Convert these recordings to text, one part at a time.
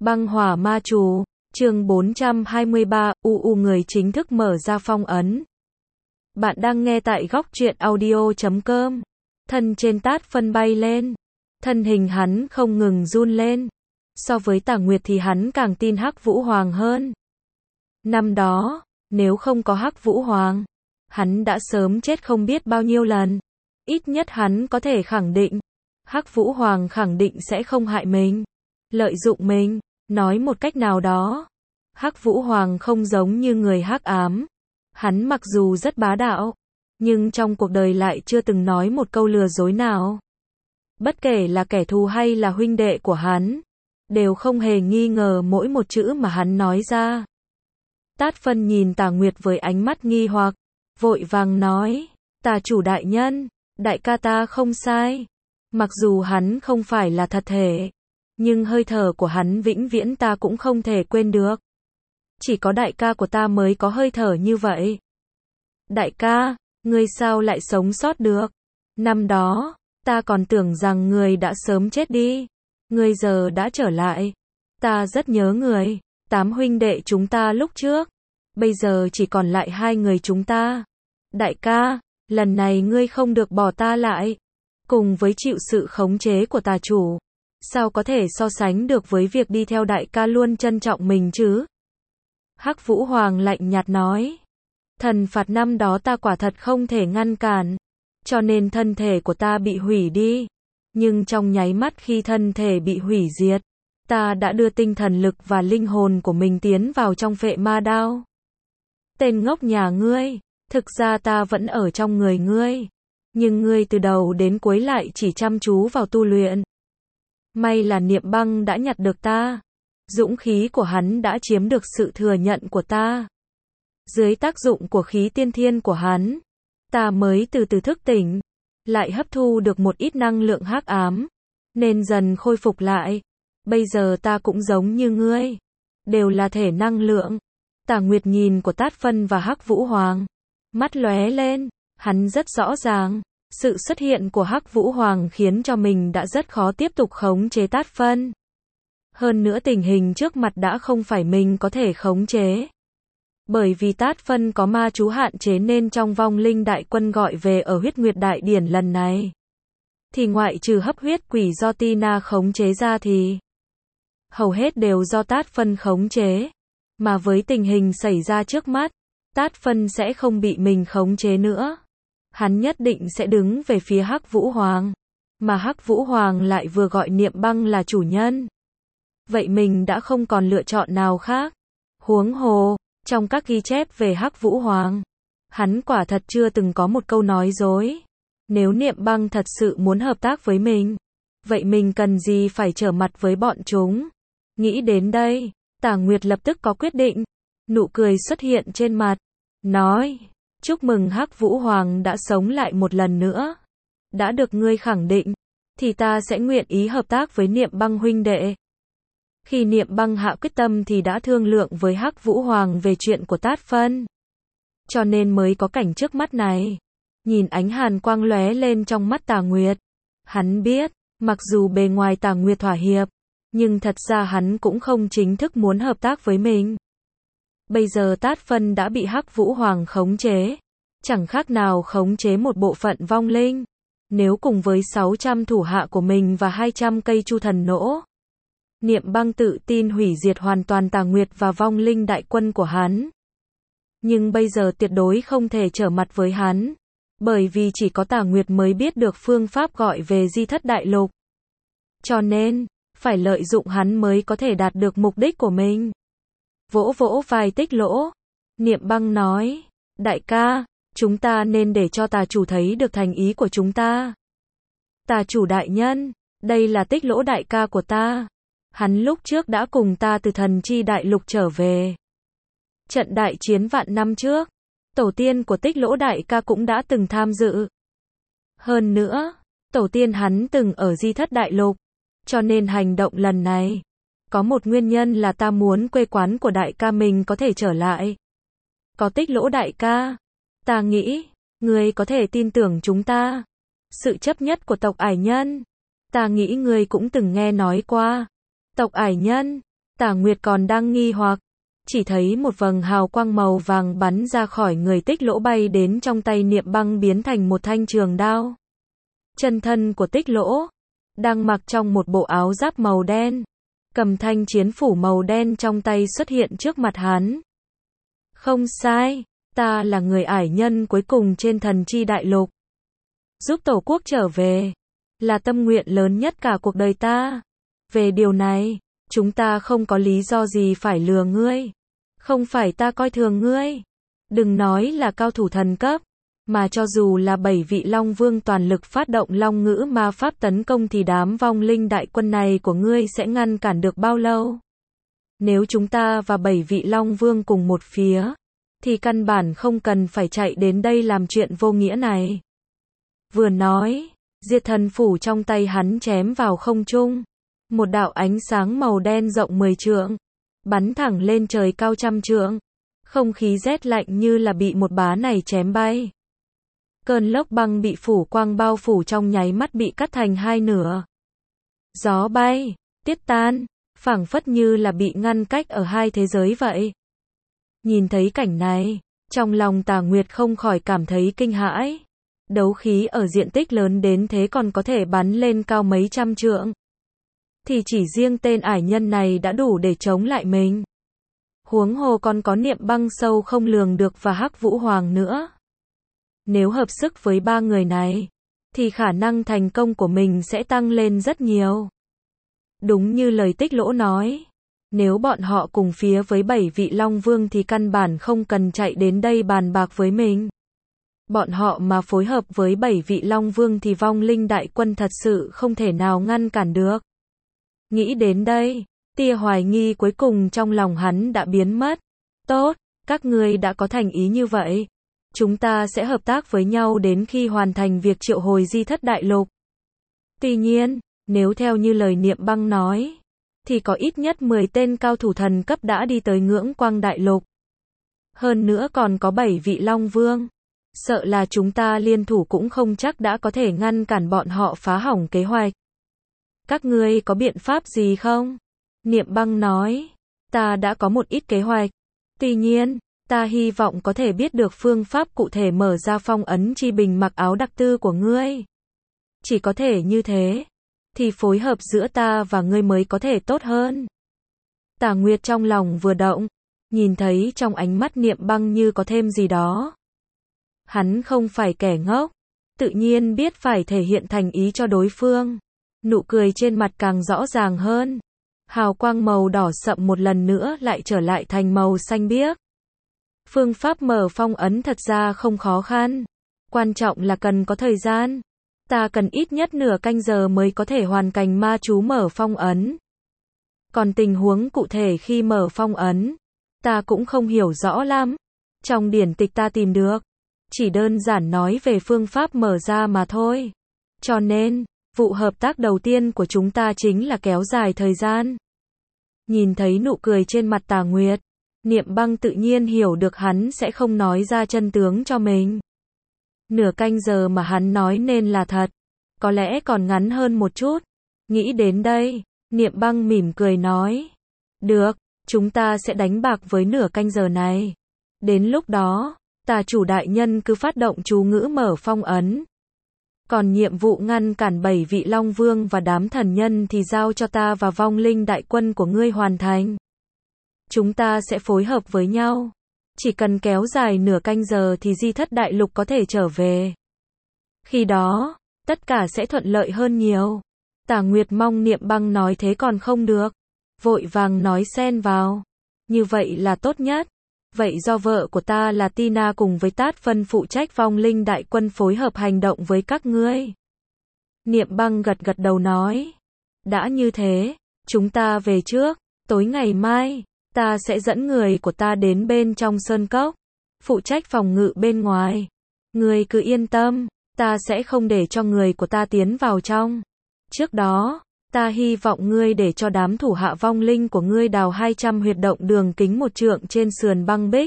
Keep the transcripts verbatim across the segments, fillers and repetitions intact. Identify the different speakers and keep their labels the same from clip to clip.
Speaker 1: Băng hỏa ma chú, chương bốn trăm hai mươi ba, u u người chính thức mở ra phong ấn. Bạn đang nghe tại góc truyện audio chấm com. Thân trên Tát Phân bay lên. Thân hình hắn không ngừng run lên. So với Tà Nguyệt thì hắn càng tin Hắc Vũ Hoàng hơn. Năm đó, nếu không có Hắc Vũ Hoàng, hắn đã sớm chết không biết bao nhiêu lần. Ít nhất hắn có thể khẳng định, Hắc Vũ Hoàng khẳng định sẽ không hại mình, lợi dụng mình. Nói một cách nào đó, Hắc Vũ Hoàng không giống như người hắc ám. Hắn mặc dù rất bá đạo, nhưng trong cuộc đời lại chưa từng nói một câu lừa dối nào. Bất kể là kẻ thù hay là huynh đệ của hắn, đều không hề nghi ngờ mỗi một chữ mà hắn nói ra. Tát Phân nhìn Tà Nguyệt với ánh mắt nghi hoặc, vội vàng nói, Tà chủ đại nhân, đại ca ta không sai. Mặc dù hắn không phải là thật thể, nhưng hơi thở của hắn vĩnh viễn ta cũng không thể quên được. Chỉ có đại ca của ta mới có hơi thở như vậy. Đại ca, ngươi sao lại sống sót được? Năm đó, ta còn tưởng rằng ngươi đã sớm chết đi. Ngươi giờ đã trở lại. Ta rất nhớ ngươi. Tám huynh đệ chúng ta lúc trước. Bây giờ chỉ còn lại hai người chúng ta. Đại ca, lần này ngươi không được bỏ ta lại. Cùng với chịu sự khống chế của tà chủ, sao có thể so sánh được với việc đi theo đại ca luôn trân trọng mình chứ? Hắc Vũ Hoàng lạnh nhạt nói. Thần phạt năm đó ta quả thật không thể ngăn cản, cho nên thân thể của ta bị hủy đi. Nhưng trong nháy mắt khi thân thể bị hủy diệt, ta đã đưa tinh thần lực và linh hồn của mình tiến vào trong phệ ma đao. Tên ngốc nhà ngươi, thực ra ta vẫn ở trong người ngươi. Nhưng ngươi từ đầu đến cuối lại chỉ chăm chú vào tu luyện. May là Niệm Băng đã nhặt được ta. Dũng khí của hắn đã chiếm được sự thừa nhận của ta. Dưới tác dụng của khí tiên thiên của hắn, ta mới từ từ thức tỉnh, lại hấp thu được một ít năng lượng hắc ám, nên dần khôi phục lại. Bây giờ ta cũng giống như ngươi, đều là thể năng lượng. Tà Nguyệt nhìn của Tát Phân và Hắc Vũ Hoàng, mắt lóe lên. Hắn rất rõ ràng, sự xuất hiện của Hắc Vũ Hoàng khiến cho mình đã rất khó tiếp tục khống chế Tát Phân. Hơn nữa tình hình trước mặt đã không phải mình có thể khống chế. Bởi vì Tát Phân có ma chú hạn chế nên trong vong linh đại quân gọi về ở huyết nguyệt đại điển lần này, thì ngoại trừ hấp huyết quỷ do Tina khống chế ra thì hầu hết đều do Tát Phân khống chế. Mà với tình hình xảy ra trước mắt, Tát Phân sẽ không bị mình khống chế nữa. Hắn nhất định sẽ đứng về phía Hắc Vũ Hoàng. Mà Hắc Vũ Hoàng lại vừa gọi Niệm Băng là chủ nhân. Vậy mình đã không còn lựa chọn nào khác. Huống hồ, trong các ghi chép về Hắc Vũ Hoàng, hắn quả thật chưa từng có một câu nói dối. Nếu Niệm Băng thật sự muốn hợp tác với mình, vậy mình cần gì phải trở mặt với bọn chúng. Nghĩ đến đây, Tà Nguyệt lập tức có quyết định. Nụ cười xuất hiện trên mặt, nói, chúc mừng Hắc Vũ Hoàng đã sống lại một lần nữa. Đã được ngươi khẳng định, thì ta sẽ nguyện ý hợp tác với Niệm Băng huynh đệ. Khi Niệm Băng hạ quyết tâm thì đã thương lượng với Hắc Vũ Hoàng về chuyện của Tát Phân. Cho nên mới có cảnh trước mắt này. Nhìn ánh hàn quang lóe lên trong mắt Tà Nguyệt. Hắn biết, mặc dù bề ngoài Tà Nguyệt thỏa hiệp, nhưng thật ra hắn cũng không chính thức muốn hợp tác với mình. Bây giờ Tát Phân đã bị Hắc Vũ Hoàng khống chế, chẳng khác nào khống chế một bộ phận vong linh. Nếu cùng với sáu trăm thủ hạ của mình và hai trăm cây chu thần nỗ, Niệm Băng tự tin hủy diệt hoàn toàn Tà Nguyệt và vong linh đại quân của hắn. Nhưng bây giờ tuyệt đối không thể trở mặt với hắn, bởi vì chỉ có Tà Nguyệt mới biết được phương pháp gọi về Di Thất Đại Lục. Cho nên, phải lợi dụng hắn mới có thể đạt được mục đích của mình. Vỗ vỗ vai Tích Lỗ, Niệm Băng nói, đại ca, chúng ta nên để cho tà chủ thấy được thành ý của chúng ta. Tà chủ đại nhân, đây là Tích Lỗ đại ca của ta. Hắn lúc trước đã cùng ta từ thần chi đại lục trở về. Trận đại chiến vạn năm trước, tổ tiên của Tích Lỗ đại ca cũng đã từng tham dự. Hơn nữa, tổ tiên hắn từng ở Di Thất Đại Lục, cho nên hành động lần này có một nguyên nhân là ta muốn quê quán của đại ca mình có thể trở lại. Có Tích Lỗ đại ca, ta nghĩ, ngươi có thể tin tưởng chúng ta. Sự chấp nhất của tộc Ải Nhân, ta nghĩ ngươi cũng từng nghe nói qua. Tộc Ải Nhân, Tả Nguyệt còn đang nghi hoặc, chỉ thấy một vầng hào quang màu vàng bắn ra khỏi người Tích Lỗ bay đến trong tay Niệm Băng biến thành một thanh trường đao. Chân thân của Tích Lỗ, đang mặc trong một bộ áo giáp màu đen, cầm thanh chiến phủ màu đen trong tay xuất hiện trước mặt hắn. Không sai, ta là người ải nhân cuối cùng trên thần chi đại lục. Giúp Tổ quốc trở về, là tâm nguyện lớn nhất cả cuộc đời ta. Về điều này, chúng ta không có lý do gì phải lừa ngươi. Không phải ta coi thường ngươi. Đừng nói là cao thủ thần cấp, mà cho dù là bảy vị Long Vương toàn lực phát động Long Ngữ ma pháp tấn công thì đám vong linh đại quân này của ngươi sẽ ngăn cản được bao lâu? Nếu chúng ta và bảy vị Long Vương cùng một phía, thì căn bản không cần phải chạy đến đây làm chuyện vô nghĩa này. Vừa nói, diệt thần phủ trong tay hắn chém vào không trung. Một đạo ánh sáng màu đen rộng mười trượng, bắn thẳng lên trời cao trăm trượng. Không khí rét lạnh như là bị một bá này chém bay. Cơn lốc băng bị phủ quang bao phủ trong nháy mắt bị cắt thành hai nửa. Gió bay, tiết tan, phảng phất như là bị ngăn cách ở hai thế giới vậy. Nhìn thấy cảnh này, trong lòng Tà Nguyệt không khỏi cảm thấy kinh hãi. Đấu khí ở diện tích lớn đến thế còn có thể bắn lên cao mấy trăm trượng. Thì chỉ riêng tên ải nhân này đã đủ để chống lại mình. Huống hồ còn có Niệm Băng sâu không lường được và Hắc Vũ Hoàng nữa. Nếu hợp sức với ba người này, thì khả năng thành công của mình sẽ tăng lên rất nhiều. Đúng như lời Tích Lỗ nói, nếu bọn họ cùng phía với bảy vị Long Vương thì căn bản không cần chạy đến đây bàn bạc với mình. Bọn họ mà phối hợp với bảy vị Long Vương thì vong linh đại quân thật sự không thể nào ngăn cản được. Nghĩ đến đây, tia hoài nghi cuối cùng trong lòng hắn đã biến mất. Tốt, các ngươi đã có thành ý như vậy. Chúng ta sẽ hợp tác với nhau đến khi hoàn thành việc triệu hồi di thất đại lục. Tuy nhiên, nếu theo như lời Niệm Băng nói, thì có ít nhất mười tên cao thủ thần cấp đã đi tới ngưỡng quang đại lục. Hơn nữa còn có bảy vị Long Vương. Sợ là chúng ta liên thủ cũng không chắc đã có thể ngăn cản bọn họ phá hỏng kế hoạch. Các ngươi có biện pháp gì không? Niệm Băng nói, ta đã có một ít kế hoạch. Tuy nhiên, ta hy vọng có thể biết được phương pháp cụ thể mở ra phong ấn chi bình mặc áo đặc tư của ngươi. Chỉ có thể như thế, thì phối hợp giữa ta và ngươi mới có thể tốt hơn. Tả Nguyệt trong lòng vừa động, nhìn thấy trong ánh mắt Niệm Băng như có thêm gì đó. Hắn không phải kẻ ngốc, tự nhiên biết phải thể hiện thành ý cho đối phương. Nụ cười trên mặt càng rõ ràng hơn. Hào quang màu đỏ sậm một lần nữa lại trở lại thành màu xanh biếc. Phương pháp mở phong ấn thật ra không khó khăn. Quan trọng là cần có thời gian. Ta cần ít nhất nửa canh giờ mới có thể hoàn thành ma chú mở phong ấn. Còn tình huống cụ thể khi mở phong ấn, ta cũng không hiểu rõ lắm. Trong điển tịch ta tìm được, chỉ đơn giản nói về phương pháp mở ra mà thôi. Cho nên, vụ hợp tác đầu tiên của chúng ta chính là kéo dài thời gian. Nhìn thấy nụ cười trên mặt Tà Nguyệt, Niệm Băng tự nhiên hiểu được hắn sẽ không nói ra chân tướng cho mình. Nửa canh giờ mà hắn nói nên là thật, có lẽ còn ngắn hơn một chút. Nghĩ đến đây, Niệm Băng mỉm cười nói, được, chúng ta sẽ đánh bạc với nửa canh giờ này. Đến lúc đó, Tà chủ đại nhân cứ phát động chú ngữ mở phong ấn. Còn nhiệm vụ ngăn cản bảy vị Long Vương và đám thần nhân thì giao cho ta và vong linh đại quân của ngươi hoàn thành. Chúng ta sẽ phối hợp với nhau. Chỉ cần kéo dài nửa canh giờ thì di thất đại lục có thể trở về. Khi đó, tất cả sẽ thuận lợi hơn nhiều. Tả Nguyệt mong Niệm Băng nói thế còn không được. Vội vàng nói xen vào. Như vậy là tốt nhất. Vậy do vợ của ta là Tina cùng với Tát Phân phụ trách vong linh đại quân phối hợp hành động với các ngươi. Niệm Băng gật gật đầu nói. Đã như thế, chúng ta về trước. Tối ngày mai, ta sẽ dẫn người của ta đến bên trong sơn cốc. Phụ trách phòng ngự bên ngoài. Ngươi cứ yên tâm, ta sẽ không để cho người của ta tiến vào trong. Trước đó, ta hy vọng ngươi để cho đám thủ hạ vong linh của ngươi đào hai trăm huyệt động đường kính một trượng trên sườn băng bích.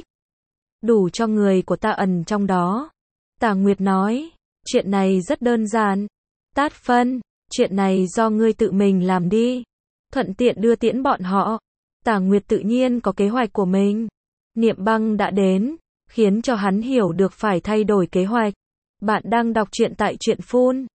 Speaker 1: Đủ cho người của ta ẩn trong đó. Tả Nguyệt nói, chuyện này rất đơn giản. Tát Phân, chuyện này do ngươi tự mình làm đi. Thuận tiện đưa tiễn bọn họ. Tà Nguyệt tự nhiên có kế hoạch của mình. Niệm băng đã đến, khiến cho hắn hiểu được phải thay đổi kế hoạch. Bạn đang đọc truyện tại truyện phun.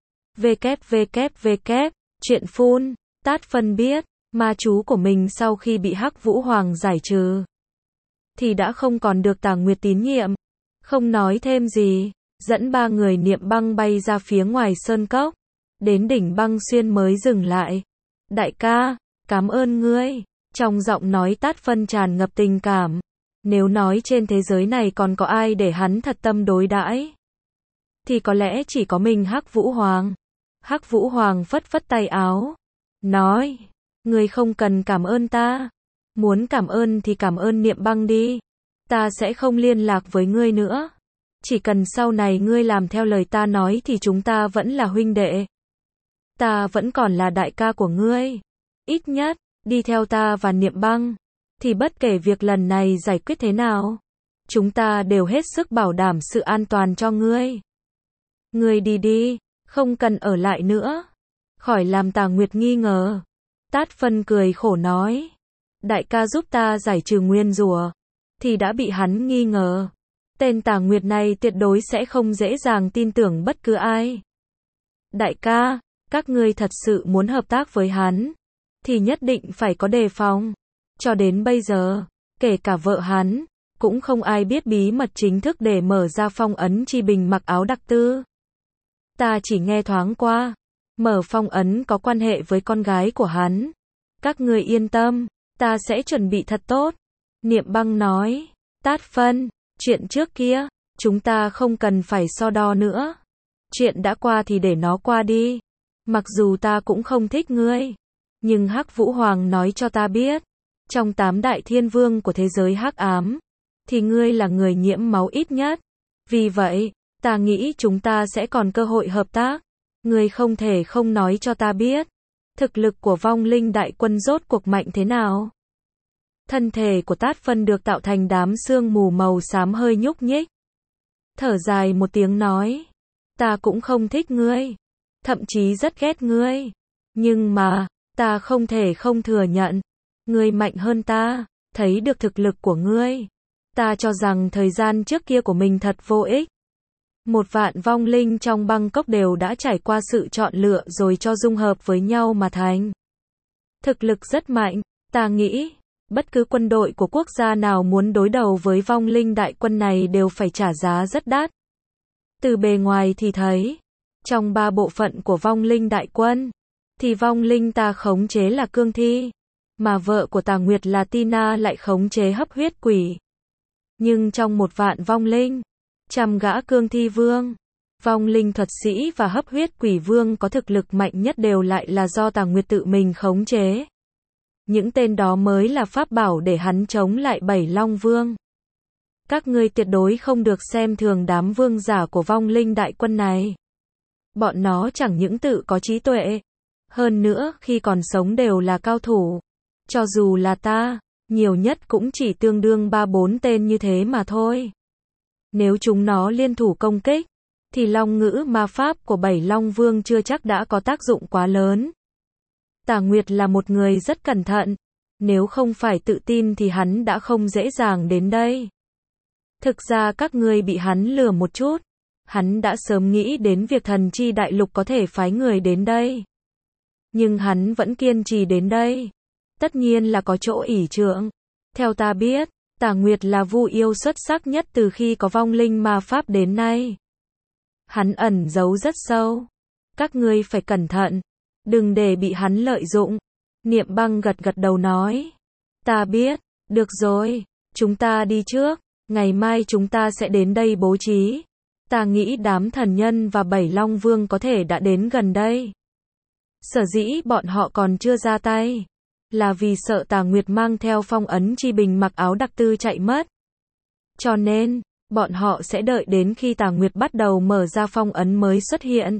Speaker 1: www. Truyện phun. Tát Phân biết, ma chú của mình sau khi bị Hắc Vũ Hoàng giải trừ, thì đã không còn được Tà Nguyệt tín nhiệm. Không nói thêm gì, dẫn ba người niệm băng bay ra phía ngoài sơn cốc. Đến đỉnh băng xuyên mới dừng lại. Đại ca, cảm ơn ngươi. Trong giọng nói Tát Phân tràn ngập tình cảm. Nếu nói trên thế giới này còn có ai để hắn thật tâm đối đãi, thì có lẽ chỉ có mình Hắc Vũ Hoàng. Hắc Vũ Hoàng phất phất tay áo, nói, ngươi không cần cảm ơn ta. Muốn cảm ơn thì cảm ơn niệm băng đi. Ta sẽ không liên lạc với ngươi nữa. Chỉ cần sau này ngươi làm theo lời ta nói thì chúng ta vẫn là huynh đệ. Ta vẫn còn là đại ca của ngươi. Ít nhất, đi theo ta và niệm băng, thì bất kể việc lần này giải quyết thế nào, chúng ta đều hết sức bảo đảm sự an toàn cho ngươi. Ngươi đi đi, không cần ở lại nữa. Khỏi làm Tà Nguyệt nghi ngờ. Tát Phân cười khổ nói, đại ca giúp ta giải trừ nguyên rủa, thì đã bị hắn nghi ngờ. Tên Tà Nguyệt này tuyệt đối sẽ không dễ dàng tin tưởng bất cứ ai. Đại ca, các ngươi thật sự muốn hợp tác với hắn, thì nhất định phải có đề phòng. Cho đến bây giờ, kể cả vợ hắn, cũng không ai biết bí mật chính thức để mở ra phong ấn chi bình mặc áo đặc tư. Ta chỉ nghe thoáng qua, mở phong ấn có quan hệ với con gái của hắn. Các người yên tâm, ta sẽ chuẩn bị thật tốt. Niệm băng nói, Tát Phân, chuyện trước kia, chúng ta không cần phải so đo nữa. Chuyện đã qua thì để nó qua đi. Mặc dù ta cũng không thích ngươi, nhưng Hắc Vũ Hoàng nói cho ta biết, trong tám đại thiên vương của thế giới hắc ám, thì ngươi là người nhiễm máu ít nhất. Vì vậy, ta nghĩ chúng ta sẽ còn cơ hội hợp tác. Ngươi không thể không nói cho ta biết, thực lực của vong linh đại quân rốt cuộc mạnh thế nào. Thân thể của Tát Phân được tạo thành đám sương mù màu xám hơi nhúc nhích. Thở dài một tiếng nói, ta cũng không thích ngươi, thậm chí rất ghét ngươi. Nhưng mà, ta không thể không thừa nhận, ngươi mạnh hơn ta. Thấy được thực lực của ngươi, ta cho rằng thời gian trước kia của mình thật vô ích. Một vạn vong linh trong băng cốc đều đã trải qua sự chọn lựa rồi cho dung hợp với nhau mà thành. Thực lực rất mạnh, ta nghĩ, bất cứ quân đội của quốc gia nào muốn đối đầu với vong linh đại quân này đều phải trả giá rất đắt. Từ bề ngoài thì thấy, trong ba bộ phận của vong linh đại quân, thì vong linh ta khống chế là Cương Thi, mà vợ của Tà Nguyệt là Tina lại khống chế Hấp Huyết Quỷ. Nhưng trong một vạn vong linh, trăm gã Cương Thi Vương, vong linh thuật sĩ và Hấp Huyết Quỷ Vương có thực lực mạnh nhất đều lại là do Tà Nguyệt tự mình khống chế. Những tên đó mới là pháp bảo để hắn chống lại Bảy Long Vương. Các ngươi tuyệt đối không được xem thường đám vương giả của vong linh đại quân này. Bọn nó chẳng những tự có trí tuệ, hơn nữa khi còn sống đều là cao thủ. Cho dù là ta, nhiều nhất cũng chỉ tương đương ba bốn tên như thế mà thôi. Nếu chúng nó liên thủ công kích, thì long ngữ ma pháp của Bảy Long Vương chưa chắc đã có tác dụng quá lớn. Tà Nguyệt là một người rất cẩn thận, nếu không phải tự tin thì hắn đã không dễ dàng đến đây. Thực ra các ngươi bị hắn lừa một chút, hắn đã sớm nghĩ đến việc Thần Chi Đại Lục có thể phái người đến đây. Nhưng hắn vẫn kiên trì đến đây. Tất nhiên là có chỗ ỷ trượng. Theo ta biết, Tà Nguyệt là vu yêu xuất sắc nhất từ khi có vong linh ma pháp đến nay. Hắn ẩn giấu rất sâu. Các ngươi phải cẩn thận, đừng để bị hắn lợi dụng. Niệm băng gật gật đầu nói, ta biết, được rồi, chúng ta đi trước, ngày mai chúng ta sẽ đến đây bố trí. Ta nghĩ đám thần nhân và Bảy Long Vương có thể đã đến gần đây. Sở dĩ bọn họ còn chưa ra tay, là vì sợ Tà Nguyệt mang theo phong ấn chi bình mặc áo đặc tư chạy mất. Cho nên, bọn họ sẽ đợi đến khi Tà Nguyệt bắt đầu mở ra phong ấn mới xuất hiện.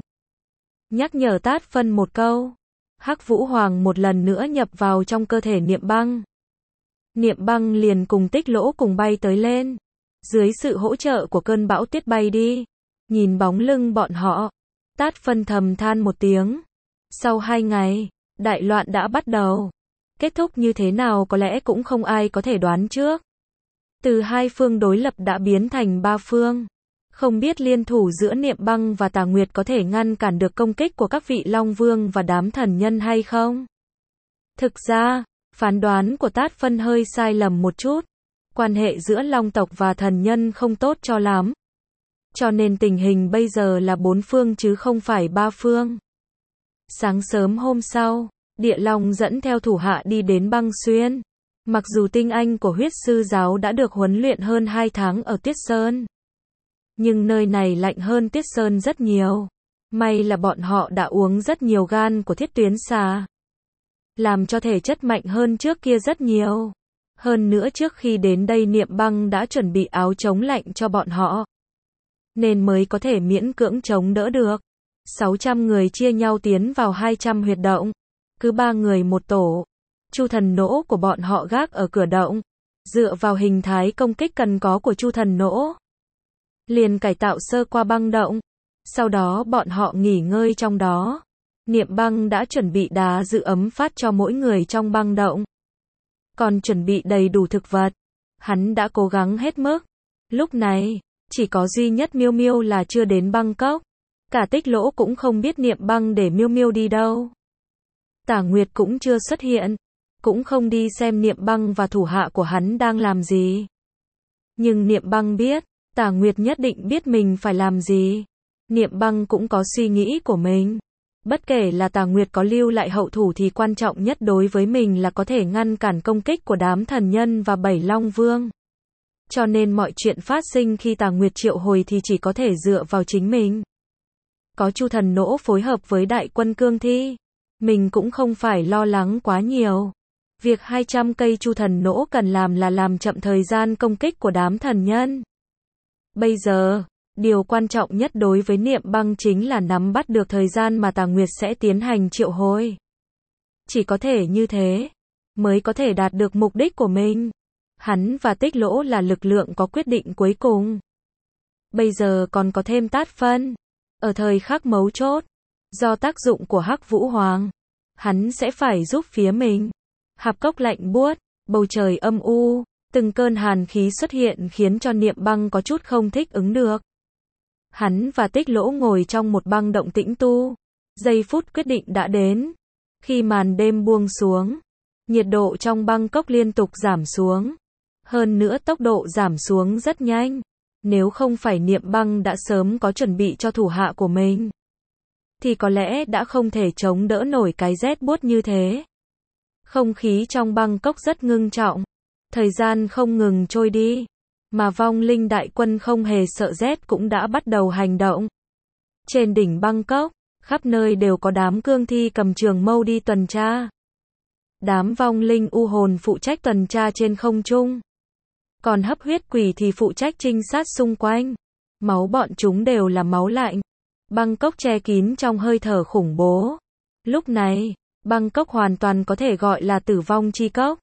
Speaker 1: Nhắc nhở Tát Phân một câu, Hắc Vũ Hoàng một lần nữa nhập vào trong cơ thể Niệm băng. Niệm băng liền cùng Tích Lỗ cùng bay tới lên. Dưới sự hỗ trợ của cơn bão tuyết bay đi, nhìn bóng lưng bọn họ, Tát Phân thầm than một tiếng. Sau hai ngày, đại loạn đã bắt đầu. Kết thúc như thế nào có lẽ cũng không ai có thể đoán trước. Từ hai phương đối lập đã biến thành ba phương. Không biết liên thủ giữa Niệm Băng và Tà Nguyệt có thể ngăn cản được công kích của các vị Long Vương và đám thần nhân hay không? Thực ra, phán đoán của Tát Phân hơi sai lầm một chút. Quan hệ giữa Long tộc và thần nhân không tốt cho lắm. Cho nên tình hình bây giờ là bốn phương chứ không phải ba phương. Sáng sớm hôm sau, Địa Long dẫn theo thủ hạ đi đến Băng Xuyên. Mặc dù tinh anh của huyết sư giáo đã được huấn luyện hơn hai tháng ở Tuyết Sơn. Nhưng nơi này lạnh hơn Tuyết Sơn rất nhiều. May là bọn họ đã uống rất nhiều gan của Thiết Tuyến Xà. Làm cho thể chất mạnh hơn trước kia rất nhiều. Hơn nữa trước khi đến đây Niệm Băng đã chuẩn bị áo chống lạnh cho bọn họ. Nên mới có thể miễn cưỡng chống đỡ được. sáu trăm người chia nhau tiến vào hai trăm huyệt động. Cứ ba người một tổ. Chu thần nỗ của bọn họ gác ở cửa động. Dựa vào hình thái công kích cần có của chu thần nỗ. Liền cải tạo sơ qua băng động. Sau đó bọn họ nghỉ ngơi trong đó. Niệm Băng đã chuẩn bị đá giữ ấm phát cho mỗi người trong băng động. Còn chuẩn bị đầy đủ thực vật. Hắn đã cố gắng hết mức. Lúc này, chỉ có duy nhất Miêu Miêu là chưa đến băng cốc. Cả Tích Lỗ cũng không biết Niệm Băng để Miêu Miêu đi đâu. Tả Nguyệt cũng chưa xuất hiện. Cũng không đi xem Niệm Băng và thủ hạ của hắn đang làm gì. Nhưng Niệm Băng biết, Tả Nguyệt nhất định biết mình phải làm gì. Niệm Băng cũng có suy nghĩ của mình. Bất kể là Tả Nguyệt có lưu lại hậu thủ thì quan trọng nhất đối với mình là có thể ngăn cản công kích của đám thần nhân và bảy Long Vương. Cho nên mọi chuyện phát sinh khi Tả Nguyệt triệu hồi thì chỉ có thể dựa vào chính mình. Có Chu thần nỗ phối hợp với đại quân cương thi. Mình cũng không phải lo lắng quá nhiều. Việc hai trăm cây Chu thần nỗ cần làm là làm chậm thời gian công kích của đám thần nhân. Bây giờ, điều quan trọng nhất đối với Niệm Băng chính là nắm bắt được thời gian mà Tà Nguyệt sẽ tiến hành triệu hồi. Chỉ có thể như thế, mới có thể đạt được mục đích của mình. Hắn và Tích Lỗ là lực lượng có quyết định cuối cùng. Bây giờ còn có thêm Tát Phân. Ở thời khắc mấu chốt, do tác dụng của Hắc Vũ Hoàng, hắn sẽ phải giúp phía mình. Hạp cốc lạnh buốt, bầu trời âm u, từng cơn hàn khí xuất hiện khiến cho Niệm Băng có chút không thích ứng được. Hắn và Tích Lỗ ngồi trong một băng động tĩnh tu. Giây phút quyết định đã đến. Khi màn đêm buông xuống, nhiệt độ trong băng cốc liên tục giảm xuống. Hơn nữa tốc độ giảm xuống rất nhanh. Nếu không phải Niệm Băng đã sớm có chuẩn bị cho thủ hạ của mình, thì có lẽ đã không thể chống đỡ nổi cái rét buốt như thế. Không khí trong băng cốc rất ngưng trọng. Thời gian không ngừng trôi đi. Mà vong linh đại quân không hề sợ rét cũng đã bắt đầu hành động. Trên đỉnh băng cốc, khắp nơi đều có đám cương thi cầm trường mâu đi tuần tra. Đám vong linh u hồn phụ trách tuần tra trên không trung. Còn hấp huyết quỷ thì phụ trách trinh sát xung quanh. Máu bọn chúng đều là máu lạnh. Băng cốc che kín trong hơi thở khủng bố. Lúc này, băng cốc hoàn toàn có thể gọi là tử vong chi cốc.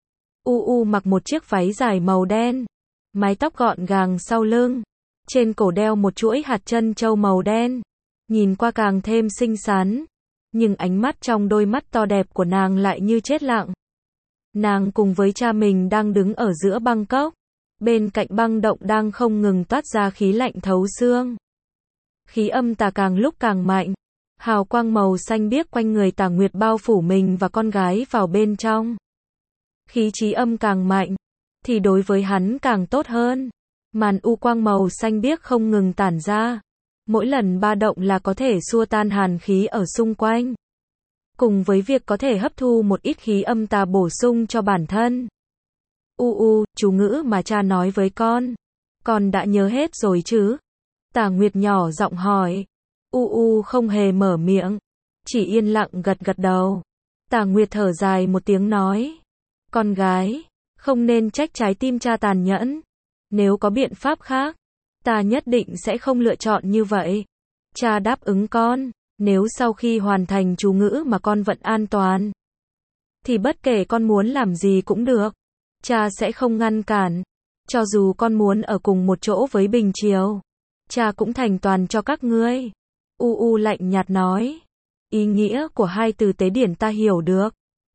Speaker 1: U U mặc một chiếc váy dài màu đen. Mái tóc gọn gàng sau lưng. Trên cổ đeo một chuỗi hạt chân châu màu đen. Nhìn qua càng thêm xinh xắn. Nhưng ánh mắt trong đôi mắt to đẹp của nàng lại như chết lặng. Nàng cùng với cha mình đang đứng ở giữa băng cốc. Bên cạnh băng động đang không ngừng toát ra khí lạnh thấu xương. Khí âm tà càng lúc càng mạnh. Hào quang màu xanh biếc quanh người Tà Nguyệt bao phủ mình và con gái vào bên trong. Khí chí âm càng mạnh, thì đối với hắn càng tốt hơn. Màn u quang màu xanh biếc không ngừng tản ra. Mỗi lần ba động là có thể xua tan hàn khí ở xung quanh. Cùng với việc có thể hấp thu một ít khí âm tà bổ sung cho bản thân. U u, chú ngữ mà cha nói với con. Con đã nhớ hết rồi chứ? Tà Nguyệt nhỏ giọng hỏi. U u không hề mở miệng. Chỉ yên lặng gật gật đầu. Tà Nguyệt thở dài một tiếng nói. Con gái, không nên trách trái tim cha tàn nhẫn. Nếu có biện pháp khác, ta nhất định sẽ không lựa chọn như vậy. Cha đáp ứng con, nếu sau khi hoàn thành chú ngữ mà con vẫn an toàn, thì bất kể con muốn làm gì cũng được. Cha sẽ không ngăn cản. Cho dù con muốn ở cùng một chỗ với Bình Triều, cha cũng thành toàn cho các ngươi. U U lạnh nhạt nói. Ý nghĩa của hai từ tế điển ta hiểu được.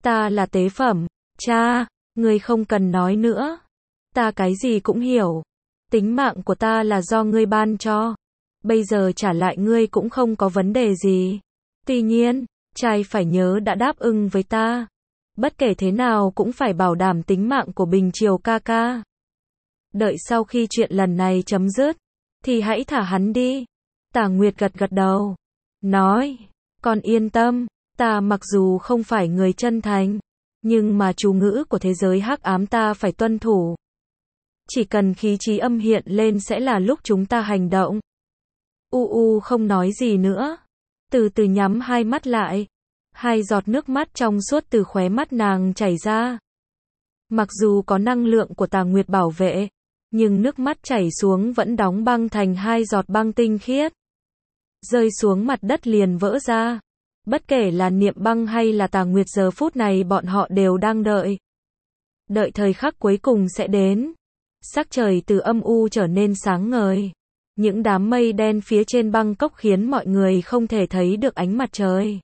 Speaker 1: Ta là tế phẩm. Cha, ngươi không cần nói nữa. Ta cái gì cũng hiểu. Tính mạng của ta là do ngươi ban cho. Bây giờ trả lại ngươi cũng không có vấn đề gì. Tuy nhiên, trai phải nhớ đã đáp ứng với ta. Bất kể thế nào cũng phải bảo đảm tính mạng của Bình Triều ca ca. Đợi sau khi chuyện lần này chấm dứt, thì hãy thả hắn đi. Tả Nguyệt gật gật đầu. Nói, con yên tâm, ta mặc dù không phải người chân thành, nhưng mà chú ngữ của thế giới hắc ám ta phải tuân thủ. Chỉ cần khí trí âm hiện lên sẽ là lúc chúng ta hành động. U U không nói gì nữa. Từ từ nhắm hai mắt lại. Hai giọt nước mắt trong suốt từ khóe mắt nàng chảy ra. Mặc dù có năng lượng của Tà Nguyệt bảo vệ, nhưng nước mắt chảy xuống vẫn đóng băng thành hai giọt băng tinh khiết. Rơi xuống mặt đất liền vỡ ra. Bất kể là Niệm Băng hay là Tà Nguyệt giờ phút này bọn họ đều đang đợi. Đợi thời khắc cuối cùng sẽ đến. Sắc trời từ âm u trở nên sáng ngời. Những đám mây đen phía trên Bangkok khiến mọi người không thể thấy được ánh mặt trời.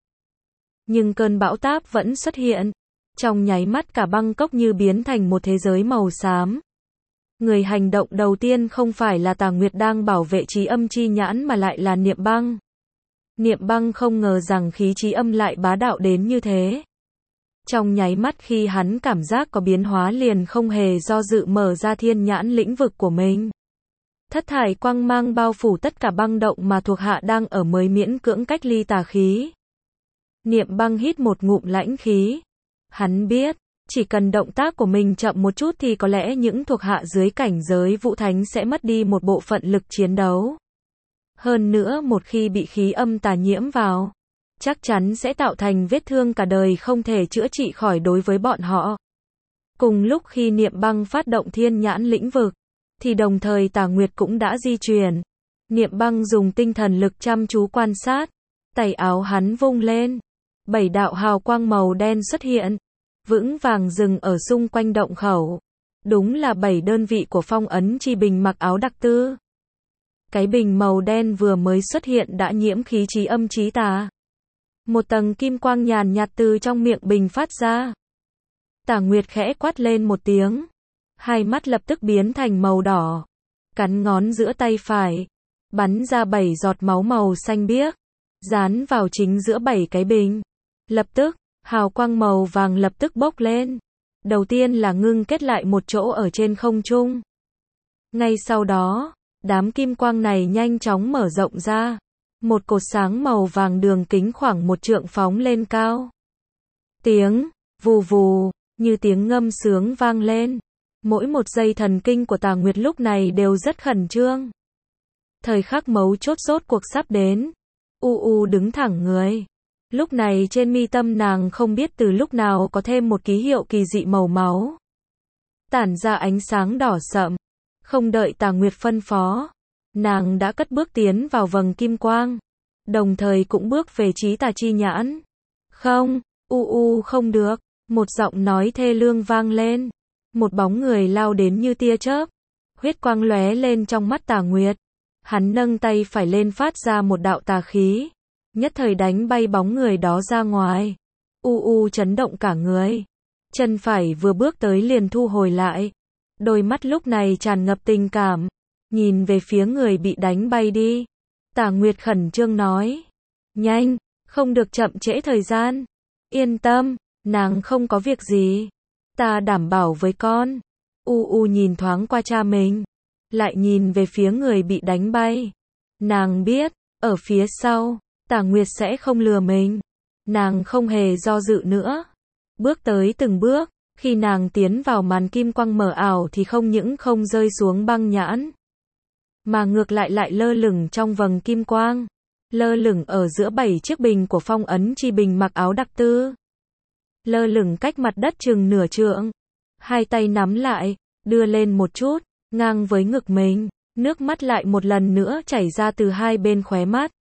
Speaker 1: Nhưng cơn bão táp vẫn xuất hiện. Trong nháy mắt cả Bangkok như biến thành một thế giới màu xám. Người hành động đầu tiên không phải là Tà Nguyệt đang bảo vệ trí âm chi nhãn mà lại là Niệm Băng. Niệm Băng không ngờ rằng khí trí âm lại bá đạo đến như thế. Trong nháy mắt khi hắn cảm giác có biến hóa liền không hề do dự mở ra thiên nhãn lĩnh vực của mình. Thất thải quang mang bao phủ tất cả băng động mà thuộc hạ đang ở mới miễn cưỡng cách ly tà khí. Niệm Băng hít một ngụm lãnh khí. Hắn biết, chỉ cần động tác của mình chậm một chút thì có lẽ những thuộc hạ dưới cảnh giới Vũ Thánh sẽ mất đi một bộ phận lực chiến đấu. Hơn nữa một khi bị khí âm tà nhiễm vào, chắc chắn sẽ tạo thành vết thương cả đời không thể chữa trị khỏi đối với bọn họ. Cùng lúc khi Niệm Băng phát động thiên nhãn lĩnh vực, thì đồng thời Tà Nguyệt cũng đã di chuyển. Niệm Băng dùng tinh thần lực chăm chú quan sát, tay áo hắn vung lên, bảy đạo hào quang màu đen xuất hiện, vững vàng dừng ở xung quanh động khẩu. Đúng là bảy đơn vị của phong ấn chi bình mặc áo đặc tư. Cái bình màu đen vừa mới xuất hiện đã nhiễm khí trí âm trí tà. Một tầng kim quang nhàn nhạt từ trong miệng bình phát ra. Tà Nguyệt khẽ quát lên một tiếng. Hai mắt lập tức biến thành màu đỏ. Cắn ngón giữa tay phải. Bắn ra bảy giọt máu màu xanh biếc. Dán vào chính giữa bảy cái bình. Lập tức, hào quang màu vàng lập tức bốc lên. Đầu tiên là ngưng kết lại một chỗ ở trên không trung. Ngay sau đó, đám kim quang này nhanh chóng mở rộng ra. Một cột sáng màu vàng đường kính khoảng một trượng phóng lên cao. Tiếng, vù vù, như tiếng ngâm sướng vang lên. Mỗi một giây thần kinh của Tà Nguyệt lúc này đều rất khẩn trương. Thời khắc mấu chốt rốt cuộc sắp đến. U U đứng thẳng người. Lúc này trên mi tâm nàng không biết từ lúc nào có thêm một ký hiệu kỳ dị màu máu. Tản ra ánh sáng đỏ sậm. Không đợi Tà Nguyệt phân phó, nàng đã cất bước tiến vào vầng kim quang. Đồng thời cũng bước về trí tà chi nhãn. Không, U U không được. Một giọng nói thê lương vang lên. Một bóng người lao đến như tia chớp. Huyết quang lóe lên trong mắt Tà Nguyệt. Hắn nâng tay phải lên phát ra một đạo tà khí. Nhất thời đánh bay bóng người đó ra ngoài. U U chấn động cả người. Chân phải vừa bước tới liền thu hồi lại. Đôi mắt lúc này tràn ngập tình cảm. Nhìn về phía người bị đánh bay đi. Tà Nguyệt khẩn trương nói. Nhanh, không được chậm trễ thời gian. Yên tâm, nàng không có việc gì. Ta đảm bảo với con. U U nhìn thoáng qua cha mình. Lại nhìn về phía người bị đánh bay. Nàng biết, ở phía sau, Tà Nguyệt sẽ không lừa mình. Nàng không hề do dự nữa. Bước tới từng bước. Khi nàng tiến vào màn kim quang mờ ảo thì không những không rơi xuống băng nhãn, mà ngược lại lại lơ lửng trong vầng kim quang. Lơ lửng ở giữa bảy chiếc bình của phong ấn chi bình mặc áo đặc tư. Lơ lửng cách mặt đất chừng nửa trượng. Hai tay nắm lại, đưa lên một chút, ngang với ngực mình. Nước mắt lại một lần nữa chảy ra từ hai bên khóe mắt.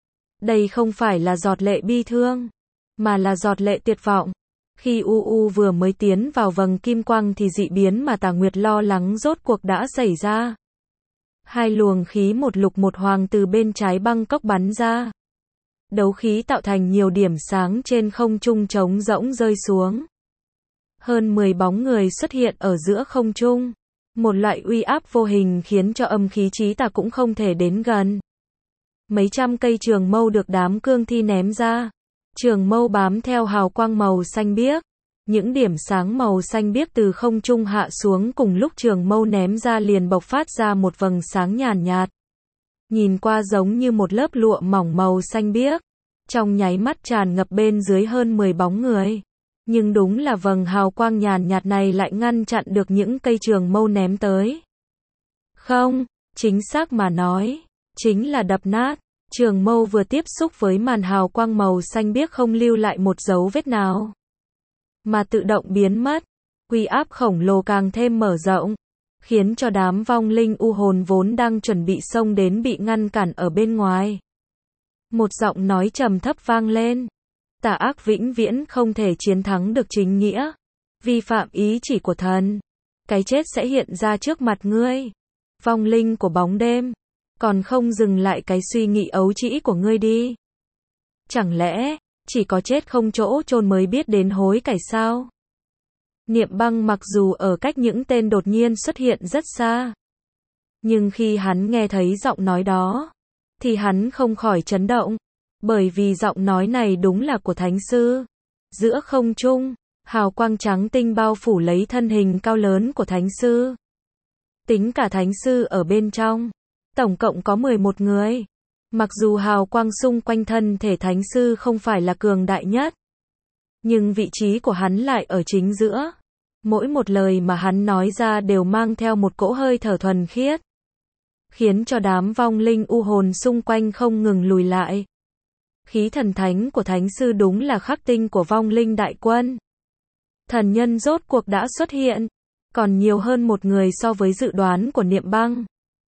Speaker 1: Đây không phải là giọt lệ bi thương, mà là giọt lệ tuyệt vọng. Khi U U vừa mới tiến vào vầng kim quang thì dị biến mà Tà Nguyệt lo lắng rốt cuộc đã xảy ra. Hai luồng khí một lục một hoàng từ bên trái Bangkok bắn ra. Đấu khí tạo thành nhiều điểm sáng trên không trung trống rỗng rơi xuống. Hơn mười bóng người xuất hiện ở giữa không trung. Một loại uy áp vô hình khiến cho âm khí chí tà cũng không thể đến gần. Mấy trăm cây trường mâu được đám cương thi ném ra. Trường mâu bám theo hào quang màu xanh biếc. Những điểm sáng màu xanh biếc từ không trung hạ xuống cùng lúc trường mâu ném ra liền bộc phát ra một vầng sáng nhàn nhạt. Nhìn qua giống như một lớp lụa mỏng màu xanh biếc. Trong nháy mắt tràn ngập bên dưới hơn mười bóng người. Nhưng đúng là vầng hào quang nhàn nhạt này lại ngăn chặn được những cây trường mâu ném tới. Không, chính xác mà nói, chính là đập nát. Trường mâu vừa tiếp xúc với màn hào quang màu xanh biếc không lưu lại một dấu vết nào, mà tự động biến mất. Uy áp khổng lồ càng thêm mở rộng, khiến cho đám vong linh u hồn vốn đang chuẩn bị xông đến bị ngăn cản ở bên ngoài. Một giọng nói trầm thấp vang lên. Tà ác vĩnh viễn không thể chiến thắng được chính nghĩa. Vi phạm ý chỉ của thần. Cái chết sẽ hiện ra trước mặt ngươi. Vong linh của bóng đêm. Còn không dừng lại cái suy nghĩ ấu trĩ của ngươi đi. Chẳng lẽ, chỉ có chết không chỗ chôn mới biết đến hối cải sao? Niệm Băng mặc dù ở cách những tên đột nhiên xuất hiện rất xa. Nhưng khi hắn nghe thấy giọng nói đó, thì hắn không khỏi chấn động. Bởi vì giọng nói này đúng là của Thánh Sư. Giữa không trung, hào quang trắng tinh bao phủ lấy thân hình cao lớn của Thánh Sư. Tính cả Thánh Sư ở bên trong, tổng cộng có mười một người. Mặc dù hào quang xung quanh thân thể Thánh Sư không phải là cường đại nhất, nhưng vị trí của hắn lại ở chính giữa. Mỗi một lời mà hắn nói ra đều mang theo một cỗ hơi thở thuần khiết, khiến cho đám vong linh u hồn xung quanh không ngừng lùi lại. Khí thần thánh của Thánh Sư đúng là khắc tinh của vong linh đại quân. Thần nhân rốt cuộc đã xuất hiện, còn nhiều hơn một người so với dự đoán của Niệm Băng.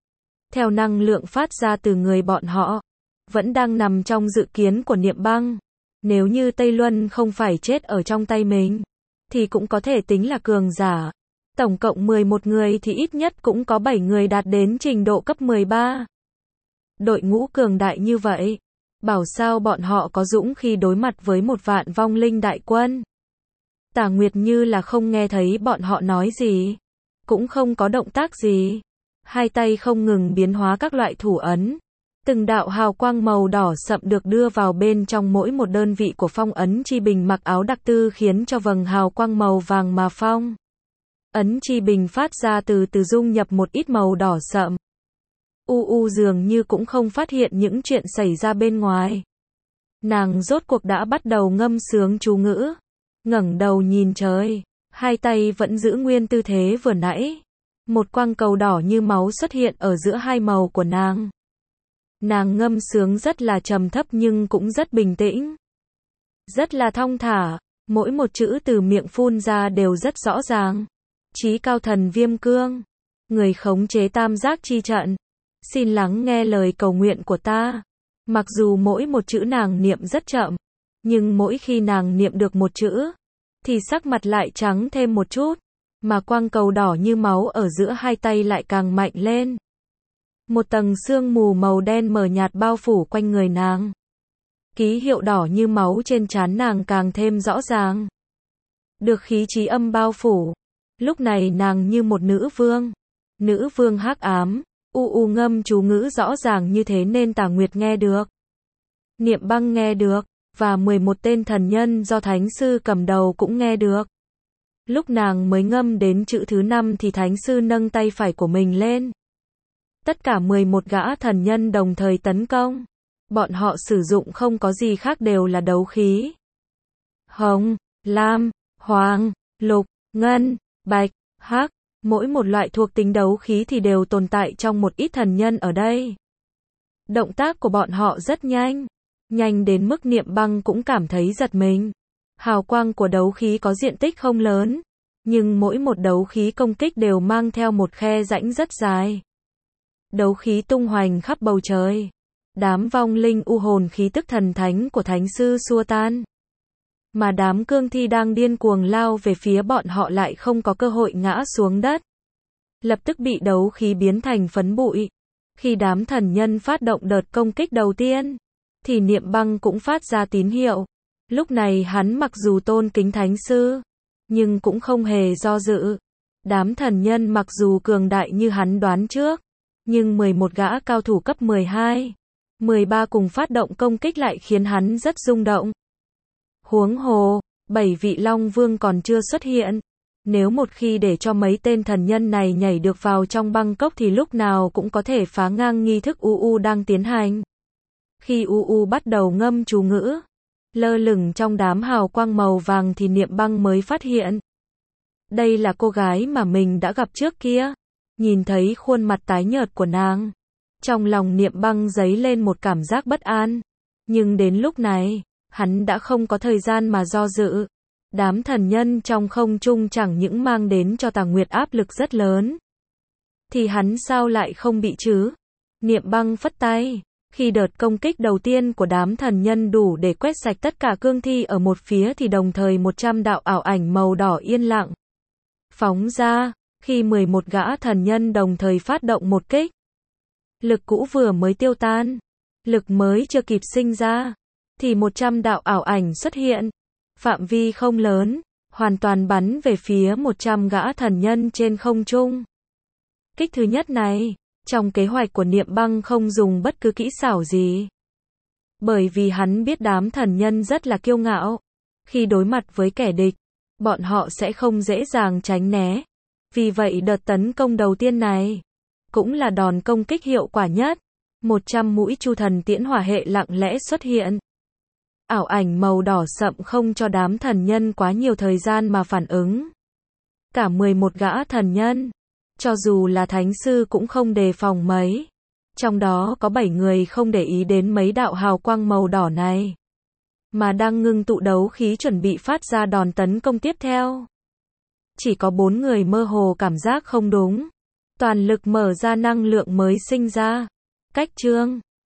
Speaker 1: Theo năng lượng phát ra từ người bọn họ, vẫn đang nằm trong dự kiến của Niệm Băng. Nếu như Tây Luân không phải chết ở trong tay mình, thì cũng có thể tính là cường giả. Tổng cộng mười một người thì ít nhất cũng có bảy người đạt đến trình độ cấp mười ba. Đội ngũ cường đại như vậy, bảo sao bọn họ có dũng khi đối mặt với một vạn vong linh đại quân. Tả Nguyệt như là không nghe thấy bọn họ nói gì, cũng không có động tác gì. Hai tay không ngừng biến hóa các loại thủ ấn. Từng đạo hào quang màu đỏ sậm được đưa vào bên trong mỗi một đơn vị của phong ấn chi bình mặc áo đặc tư khiến cho vầng hào quang màu vàng mà phong ấn chi bình phát ra từ từ dung nhập một ít màu đỏ sậm. U U dường như cũng không phát hiện những chuyện xảy ra bên ngoài. Nàng rốt cuộc đã bắt đầu ngâm sướng chú ngữ, ngẩng đầu nhìn trời, hai tay vẫn giữ nguyên tư thế vừa nãy. Một quang cầu đỏ như máu xuất hiện ở giữa hai màu của nàng. Nàng ngâm sướng rất là trầm thấp nhưng cũng rất bình tĩnh, rất là thong thả, mỗi một chữ từ miệng phun ra đều rất rõ ràng. Chí cao thần Viêm Cương, người khống chế tam giác chi trận, xin lắng nghe lời cầu nguyện của ta. Mặc dù mỗi một chữ nàng niệm rất chậm, nhưng mỗi khi nàng niệm được một chữ, thì sắc mặt lại trắng thêm một chút, mà quang cầu đỏ như máu ở giữa hai tay lại càng mạnh lên. Một tầng sương mù màu đen mờ nhạt bao phủ quanh người nàng. Ký hiệu đỏ như máu trên trán nàng càng thêm rõ ràng. Được khí trí âm bao phủ. Lúc này nàng như một nữ vương. Nữ vương hắc ám. U u ngâm chú ngữ rõ ràng như thế nên Tả Nguyệt nghe được. Niệm Băng nghe được. Và mười một tên thần nhân do Thánh Sư cầm đầu cũng nghe được. Lúc nàng mới ngâm đến chữ thứ năm thì Thánh Sư nâng tay phải của mình lên. Tất cả mười một gã thần nhân đồng thời tấn công. Bọn họ sử dụng không có gì khác đều là đấu khí. Hồng, lam, hoàng, lục, ngân, bạch, hắc. Mỗi một loại thuộc tính đấu khí thì đều tồn tại trong một ít thần nhân ở đây. Động tác của bọn họ rất nhanh. Nhanh đến mức Niệm Băng cũng cảm thấy giật mình. Hào quang của đấu khí có diện tích không lớn, nhưng mỗi một đấu khí công kích đều mang theo một khe rãnh rất dài. Đấu khí tung hoành khắp bầu trời. Đám vong linh u hồn khí tức thần thánh của Thánh Sư xua tan. Mà đám cương thi đang điên cuồng lao về phía bọn họ lại không có cơ hội ngã xuống đất. Lập tức bị đấu khí biến thành phấn bụi. Khi đám thần nhân phát động đợt công kích đầu tiên, thì Niệm Băng cũng phát ra tín hiệu. Lúc này hắn mặc dù tôn kính thánh sư, nhưng cũng không hề do dự. Đám thần nhân mặc dù cường đại như hắn đoán trước, nhưng mười một gã cao thủ cấp mười hai, mười ba cùng phát động công kích lại khiến hắn rất rung động. Huống hồ, bảy vị Long Vương còn chưa xuất hiện. Nếu một khi để cho mấy tên thần nhân này nhảy được vào trong băng cốc thì lúc nào cũng có thể phá ngang nghi thức U U đang tiến hành. Khi U U bắt đầu ngâm chú ngữ, lơ lửng trong đám hào quang màu vàng thì Niệm Băng mới phát hiện. Đây là cô gái mà mình đã gặp trước kia. Nhìn thấy khuôn mặt tái nhợt của nàng, trong lòng Niệm Băng dấy lên một cảm giác bất an. Nhưng đến lúc này, hắn đã không có thời gian mà do dự. Đám thần nhân trong không trung chẳng những mang đến cho Tà Nguyệt áp lực rất lớn. Thì hắn sao lại không bị chứ? Niệm Băng phất tay. Khi đợt công kích đầu tiên của đám thần nhân đủ để quét sạch tất cả cương thi ở một phía thì đồng thời một trăm đạo ảo ảnh màu đỏ yên lặng phóng ra. Khi mười một gã thần nhân đồng thời phát động một kích, lực cũ vừa mới tiêu tan, lực mới chưa kịp sinh ra, thì một trăm đạo ảo ảnh xuất hiện. Phạm vi không lớn, hoàn toàn bắn về phía một trăm gã thần nhân trên không trung. Kích thứ nhất này, trong kế hoạch của Niệm Băng không dùng bất cứ kỹ xảo gì. Bởi vì hắn biết đám thần nhân rất là kiêu ngạo. Khi đối mặt với kẻ địch, bọn họ sẽ không dễ dàng tránh né. Vì vậy đợt tấn công đầu tiên này, cũng là đòn công kích hiệu quả nhất. một trăm mũi chu thần tiễn hỏa hệ lặng lẽ xuất hiện. Ảo ảnh màu đỏ sậm không cho đám thần nhân quá nhiều thời gian mà phản ứng. Cả mười một gã thần nhân, cho dù là thánh sư cũng không đề phòng mấy. Trong đó có bảy người không để ý đến mấy đạo hào quang màu đỏ này, mà đang ngưng tụ đấu khí chuẩn bị phát ra đòn tấn công tiếp theo. Chỉ có bốn người mơ hồ cảm giác không đúng. Toàn lực mở ra năng lượng mới sinh ra. Cách chương